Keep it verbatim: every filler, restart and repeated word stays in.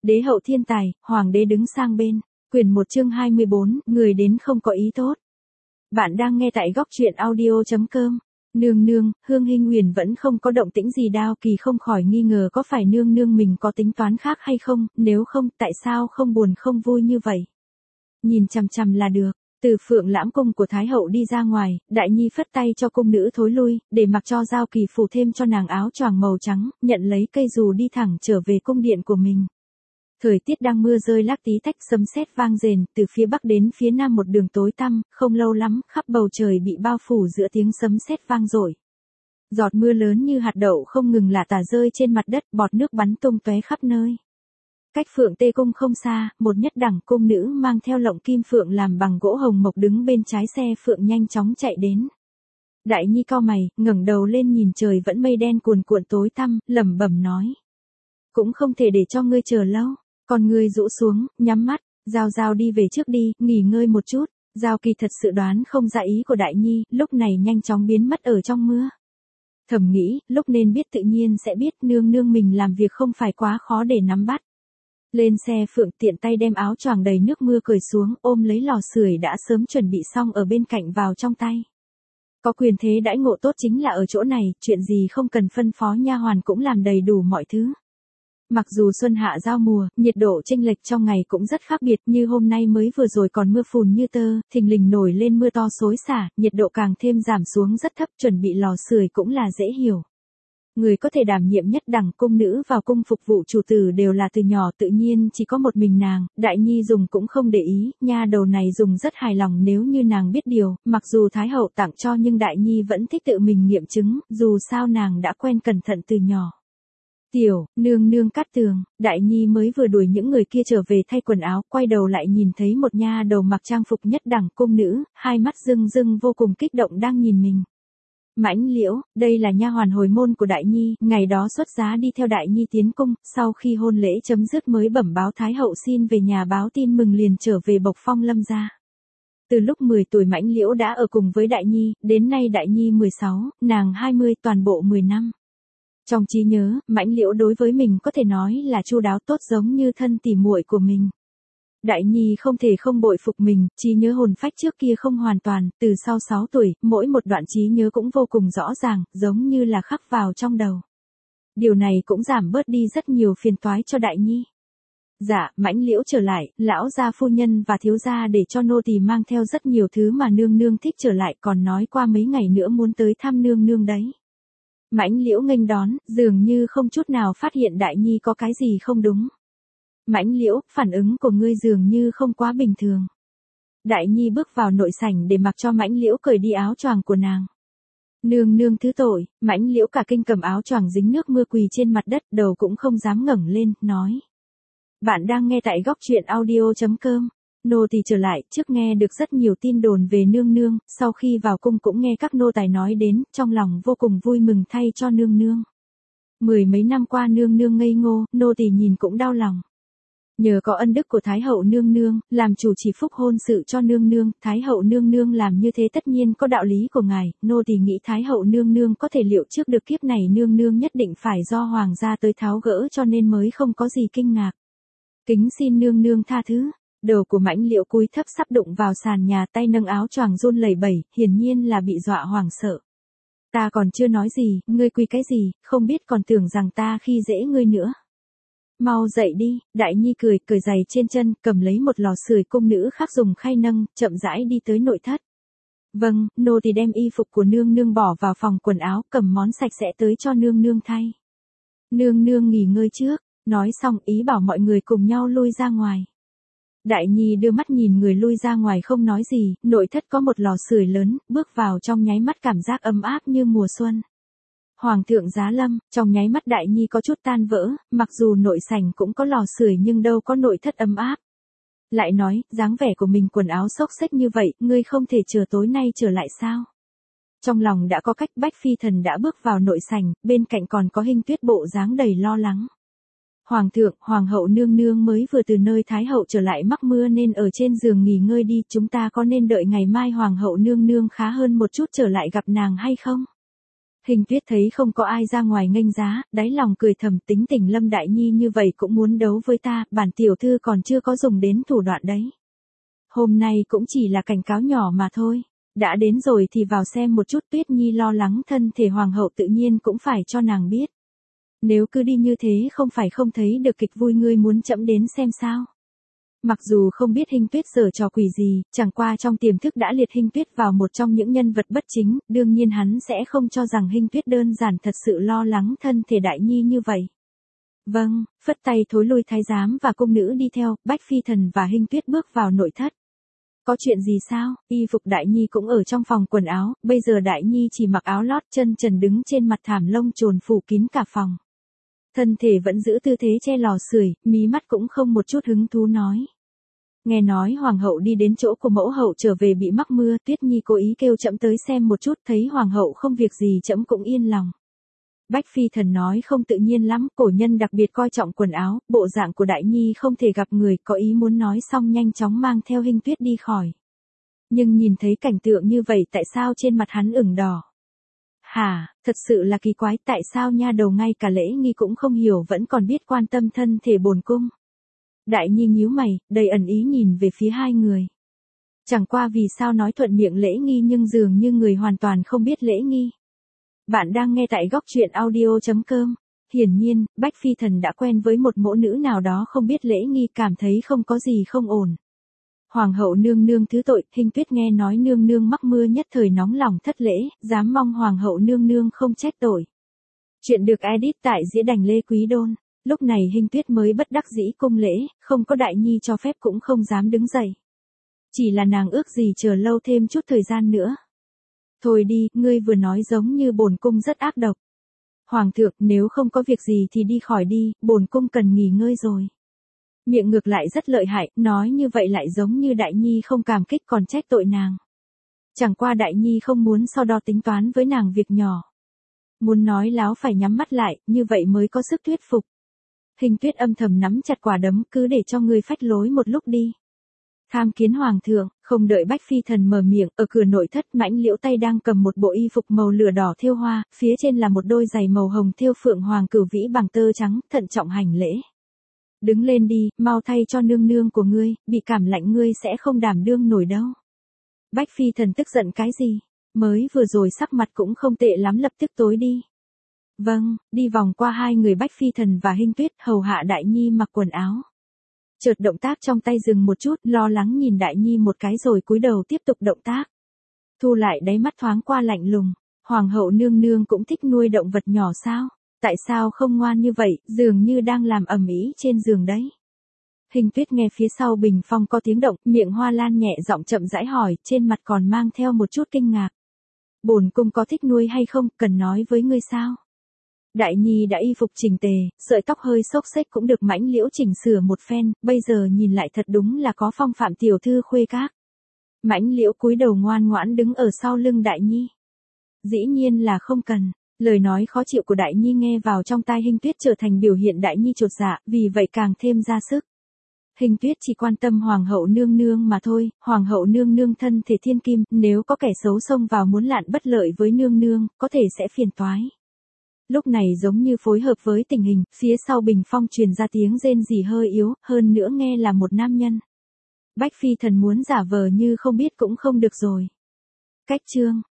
Đế hậu thiên tài, hoàng đế đứng sang bên. Quyển một chương hai mươi bốn, người đến không có ý tốt. Bạn đang nghe tại góc truyện audio chấm com. Nương nương, Hương Hinh Huyền vẫn không có động tĩnh gì. Đao Kỳ không khỏi nghi ngờ có phải nương nương mình có tính toán khác hay không, nếu không, tại sao không buồn không vui như vậy. Nhìn chằm chằm là được. Từ Phượng Lãm cung của Thái hậu đi ra ngoài, Đại Nhi phất tay cho cung nữ thối lui, để mặc cho Giao Kỳ phủ thêm cho nàng áo choàng màu trắng, nhận lấy cây dù đi thẳng trở về cung điện của mình. Thời tiết đang mưa rơi lác tí tách, sấm sét vang rền, từ phía bắc đến phía nam một đường tối tăm, không lâu lắm, khắp bầu trời bị bao phủ giữa tiếng sấm sét vang dội. Giọt mưa lớn như hạt đậu không ngừng lả tả rơi trên mặt đất, bọt nước bắn tung tóe khắp nơi. Cách Phượng Tê cung không xa, một nhất đẳng cung nữ mang theo lọng kim phượng làm bằng gỗ hồng mộc đứng bên trái xe phượng nhanh chóng chạy đến. Đại Nhi cau mày, ngẩng đầu lên nhìn trời vẫn mây đen cuồn cuộn tối tăm, lẩm bẩm nói: cũng không thể để cho ngươi chờ lâu. Còn ngươi rũ xuống, nhắm mắt, Giao Giao đi về trước đi, nghỉ ngơi một chút. Giao Kỳ thật sự đoán không ra ý của Đại Nhi, lúc này nhanh chóng biến mất ở trong mưa. Thầm nghĩ, lúc nên biết tự nhiên sẽ biết, nương nương mình làm việc không phải quá khó để nắm bắt. Lên xe phượng tiện tay đem áo choàng đầy nước mưa cởi xuống, ôm lấy lò sưởi đã sớm chuẩn bị xong ở bên cạnh vào trong tay. Có quyền thế đãi ngộ tốt chính là ở chỗ này, chuyện gì không cần phân phó nha hoàn cũng làm đầy đủ mọi thứ. Mặc dù xuân hạ giao mùa, nhiệt độ chênh lệch trong ngày cũng rất khác biệt, như hôm nay mới vừa rồi còn mưa phùn như tơ, thình lình nổi lên mưa to xối xả, nhiệt độ càng thêm giảm xuống rất thấp, chuẩn bị lò sưởi cũng là dễ hiểu. Người có thể đảm nhiệm nhất đẳng cung nữ vào cung phục vụ chủ tử đều là từ nhỏ, tự nhiên chỉ có một mình nàng. Đại Nhi dùng cũng không để ý, nha đầu này dùng rất hài lòng nếu như nàng biết điều, mặc dù Thái hậu tặng cho nhưng Đại Nhi vẫn thích tự mình nghiệm chứng, dù sao nàng đã quen cẩn thận từ nhỏ. Tiểu, nương nương Cát Tường, Đại Nhi mới vừa đuổi những người kia trở về thay quần áo, quay đầu lại nhìn thấy một nha đầu mặc trang phục nhất đẳng cung nữ, hai mắt rưng rưng vô cùng kích động đang nhìn mình. Mãnh Liễu, đây là nha hoàn hồi môn của Đại Nhi, ngày đó xuất giá đi theo Đại Nhi tiến cung, sau khi hôn lễ chấm dứt mới bẩm báo Thái hậu xin về nhà báo tin mừng liền trở về Bộc Phong Lâm gia. Từ lúc mười tuổi Mãnh Liễu đã ở cùng với Đại Nhi, đến nay Đại Nhi mười sáu, nàng hai mươi, toàn bộ mười năm. Trong trí nhớ, Mãnh Liễu đối với mình có thể nói là chu đáo tốt giống như thân tỉ muội của mình. Đại Nhi không thể không bội phục mình, trí nhớ hồn phách trước kia không hoàn toàn, từ sau sáu tuổi, mỗi một đoạn trí nhớ cũng vô cùng rõ ràng, giống như là khắc vào trong đầu. Điều này cũng giảm bớt đi rất nhiều phiền toái cho Đại Nhi. Dạ, Mãnh Liễu trở lại, lão gia phu nhân và thiếu gia để cho nô tỳ mang theo rất nhiều thứ mà nương nương thích trở lại, còn nói qua mấy ngày nữa muốn tới thăm nương nương đấy. Mãnh Liễu nghênh đón, dường như không chút nào phát hiện Đại Nhi có cái gì không đúng. Mãnh Liễu, phản ứng của ngươi dường như không quá bình thường. Đại Nhi bước vào nội sảnh để mặc cho Mãnh Liễu cởi đi áo choàng của nàng. Nương nương thứ tội, Mãnh Liễu cả kinh cầm áo choàng dính nước mưa quỳ trên mặt đất, đầu cũng không dám ngẩng lên, nói. Bạn đang nghe tại góc truyện audio chấm com. Nô tỳ trở lại, trước nghe được rất nhiều tin đồn về nương nương, sau khi vào cung cũng nghe các nô tài nói đến, trong lòng vô cùng vui mừng thay cho nương nương. Mười mấy năm qua nương nương ngây ngô, nô tỳ nhìn cũng đau lòng. Nhờ có ân đức của Thái hậu nương nương, làm chủ trì phúc hôn sự cho nương nương, Thái hậu nương nương làm như thế tất nhiên có đạo lý của ngài, nô tỳ nghĩ Thái hậu nương nương có thể liệu trước được kiếp này nương nương nhất định phải do hoàng gia tới tháo gỡ cho nên mới không có gì kinh ngạc. Kính xin nương nương tha thứ. Đầu của Mãnh Liễu cúi thấp sắp đụng vào sàn nhà, tay nâng áo choàng run lẩy bẩy, hiển nhiên là bị dọa hoảng sợ. Ta còn chưa nói gì, ngươi quỳ cái gì, không biết còn tưởng rằng ta khi dễ ngươi nữa. Mau dậy đi, Đại Nhi cười, cởi giày trên chân, cầm lấy một lò sưởi cung nữ khác dùng khay nâng, chậm rãi đi tới nội thất. Vâng, nô tỳ đem y phục của nương nương bỏ vào phòng quần áo, cầm món sạch sẽ tới cho nương nương thay. Nương nương nghỉ ngơi trước, nói xong ý bảo mọi người cùng nhau lui ra ngoài. Đại Nhi đưa mắt nhìn người lui ra ngoài không nói gì, nội thất có một lò sưởi lớn, bước vào trong nháy mắt cảm giác ấm áp như mùa xuân. Hoàng thượng giá lâm, trong nháy mắt Đại Nhi có chút tan vỡ, mặc dù nội sảnh cũng có lò sưởi nhưng đâu có nội thất ấm áp. Lại nói, dáng vẻ của mình quần áo xốc xếch như vậy, ngươi không thể chờ tối nay trở lại sao? Trong lòng đã có cách, Bách Phi Thần đã bước vào nội sảnh, bên cạnh còn có Hinh Tuyết bộ dáng đầy lo lắng. Hoàng thượng, hoàng hậu nương nương mới vừa từ nơi Thái hậu trở lại mắc mưa nên ở trên giường nghỉ ngơi đi, chúng ta có nên đợi ngày mai hoàng hậu nương nương khá hơn một chút trở lại gặp nàng hay không? Hình Tuyết thấy không có ai ra ngoài nghênh giá, đáy lòng cười thầm, tính tình Lâm Đại Nhi như vậy cũng muốn đấu với ta, bản tiểu thư còn chưa có dùng đến thủ đoạn đấy. Hôm nay cũng chỉ là cảnh cáo nhỏ mà thôi, đã đến rồi thì vào xem một chút. Tuyết Nhi lo lắng thân thể hoàng hậu tự nhiên cũng phải cho nàng biết. Nếu cứ đi như thế không phải không thấy được kịch vui, ngươi muốn chậm đến xem sao. Mặc dù không biết Hình Tuyết giở trò quỷ gì, chẳng qua trong tiềm thức đã liệt Hình Tuyết vào một trong những nhân vật bất chính, đương nhiên hắn sẽ không cho rằng Hình Tuyết đơn giản thật sự lo lắng thân thể Đại Nhi như vậy. Vâng, phất tay thối lui thái giám và cung nữ đi theo, Bách Phi Thần và Hình Tuyết bước vào nội thất. Có chuyện gì sao? Y phục Đại Nhi cũng ở trong phòng quần áo, bây giờ Đại Nhi chỉ mặc áo lót, chân trần đứng trên mặt thảm lông chồn phủ kín cả phòng. Thân thể vẫn giữ tư thế che lò sưởi, mí mắt cũng không một chút hứng thú nói. Nghe nói hoàng hậu đi đến chỗ của mẫu hậu trở về bị mắc mưa, Tuyết Nhi cố ý kêu trẫm tới xem một chút, thấy hoàng hậu không việc gì trẫm cũng yên lòng. Bách Phi Thần nói không tự nhiên lắm, cổ nhân đặc biệt coi trọng quần áo, bộ dạng của Đại Nhi không thể gặp người, có ý muốn nói xong nhanh chóng mang theo Hình Tuyết đi khỏi. Nhưng nhìn thấy cảnh tượng như vậy tại sao trên mặt hắn ửng đỏ? Hả, thật sự là kỳ quái, tại sao nha đầu ngay cả lễ nghi cũng không hiểu vẫn còn biết quan tâm thân thể bổn cung. Đại Nhi nhíu mày, đầy ẩn ý nhìn về phía hai người. Chẳng qua vì sao nói thuận miệng lễ nghi nhưng dường như người hoàn toàn không biết lễ nghi. Bạn đang nghe tại góc truyện audio chấm com. Hiển nhiên, Bách Phi Thần đã quen với một mẫu nữ nào đó không biết lễ nghi, cảm thấy không có gì không ổn. Hoàng hậu nương nương thứ tội, Hình Tuyết nghe nói nương nương mắc mưa nhất thời nóng lòng thất lễ, dám mong hoàng hậu nương nương không trách tội. Chuyện được edit tại diễn đành Lê Quý Đôn. Lúc này Hình Tuyết mới bất đắc dĩ cung lễ, không có Đại Nhi cho phép cũng không dám đứng dậy. Chỉ là nàng ước gì chờ lâu thêm chút thời gian nữa. Thôi đi, ngươi vừa nói giống như bổn cung rất ác độc. Hoàng thượng, nếu không có việc gì thì đi khỏi đi, bổn cung cần nghỉ ngơi rồi. Miệng ngược lại rất lợi hại, nói như vậy lại giống như Đại Nhi không cảm kích còn trách tội nàng. Chẳng qua Đại Nhi không muốn so đo tính toán với nàng việc nhỏ. Muốn nói láo phải nhắm mắt lại, như vậy mới có sức thuyết phục. Hình Tuyết âm thầm nắm chặt quả đấm, cứ để cho ngươi phách lối một lúc đi. Tham kiến hoàng thượng, không đợi Bách Phi Thần mở miệng, ở cửa nội thất Mãnh Liễu tay đang cầm một bộ y phục màu lửa đỏ thêu hoa, phía trên là một đôi giày màu hồng thêu phượng hoàng cửu vĩ bằng tơ trắng, thận trọng hành lễ. Đứng lên đi, mau thay cho nương nương của ngươi, bị cảm lạnh ngươi sẽ không đảm đương nổi đâu. Bách Phi Thần tức giận cái gì? Mới vừa rồi sắc mặt cũng không tệ lắm, lập tức tối đi. Vâng, đi vòng qua hai người Bách Phi Thần và Hình Tuyết, hầu hạ Đại Nhi mặc quần áo. Chợt động tác trong tay dừng một chút, lo lắng nhìn Đại Nhi một cái rồi cúi đầu tiếp tục động tác. Thu lại đáy mắt thoáng qua lạnh lùng, hoàng hậu nương nương cũng thích nuôi động vật nhỏ sao? Tại sao không ngoan như vậy, dường như đang làm ầm ĩ trên giường đấy. Hình Tuyết nghe phía sau bình phong có tiếng động, miệng hoa lan nhẹ giọng chậm rãi hỏi, trên mặt còn mang theo một chút kinh ngạc. Bổn cung có thích nuôi hay không, cần nói với ngươi sao? Đại Nhi đã y phục chỉnh tề, sợi tóc hơi xốc xếch cũng được Mãnh Liễu chỉnh sửa một phen, bây giờ nhìn lại thật đúng là có phong phạm tiểu thư khuê các. Mãnh Liễu cúi đầu ngoan ngoãn đứng ở sau lưng Đại Nhi. Dĩ nhiên là không cần. Lời nói khó chịu của Đại Nhi nghe vào trong tai Hình Tuyết trở thành biểu hiện Đại Nhi chột dạ, vì vậy càng thêm ra sức. Hình Tuyết chỉ quan tâm hoàng hậu nương nương mà thôi, hoàng hậu nương nương thân thể thiên kim, nếu có kẻ xấu xông vào muốn lạn bất lợi với nương nương, có thể sẽ phiền toái. Lúc này giống như phối hợp với tình hình, phía sau bình phong truyền ra tiếng rên rỉ hơi yếu, hơn nữa nghe là một nam nhân. Bách Phi Thần muốn giả vờ như không biết cũng không được rồi. Cách chương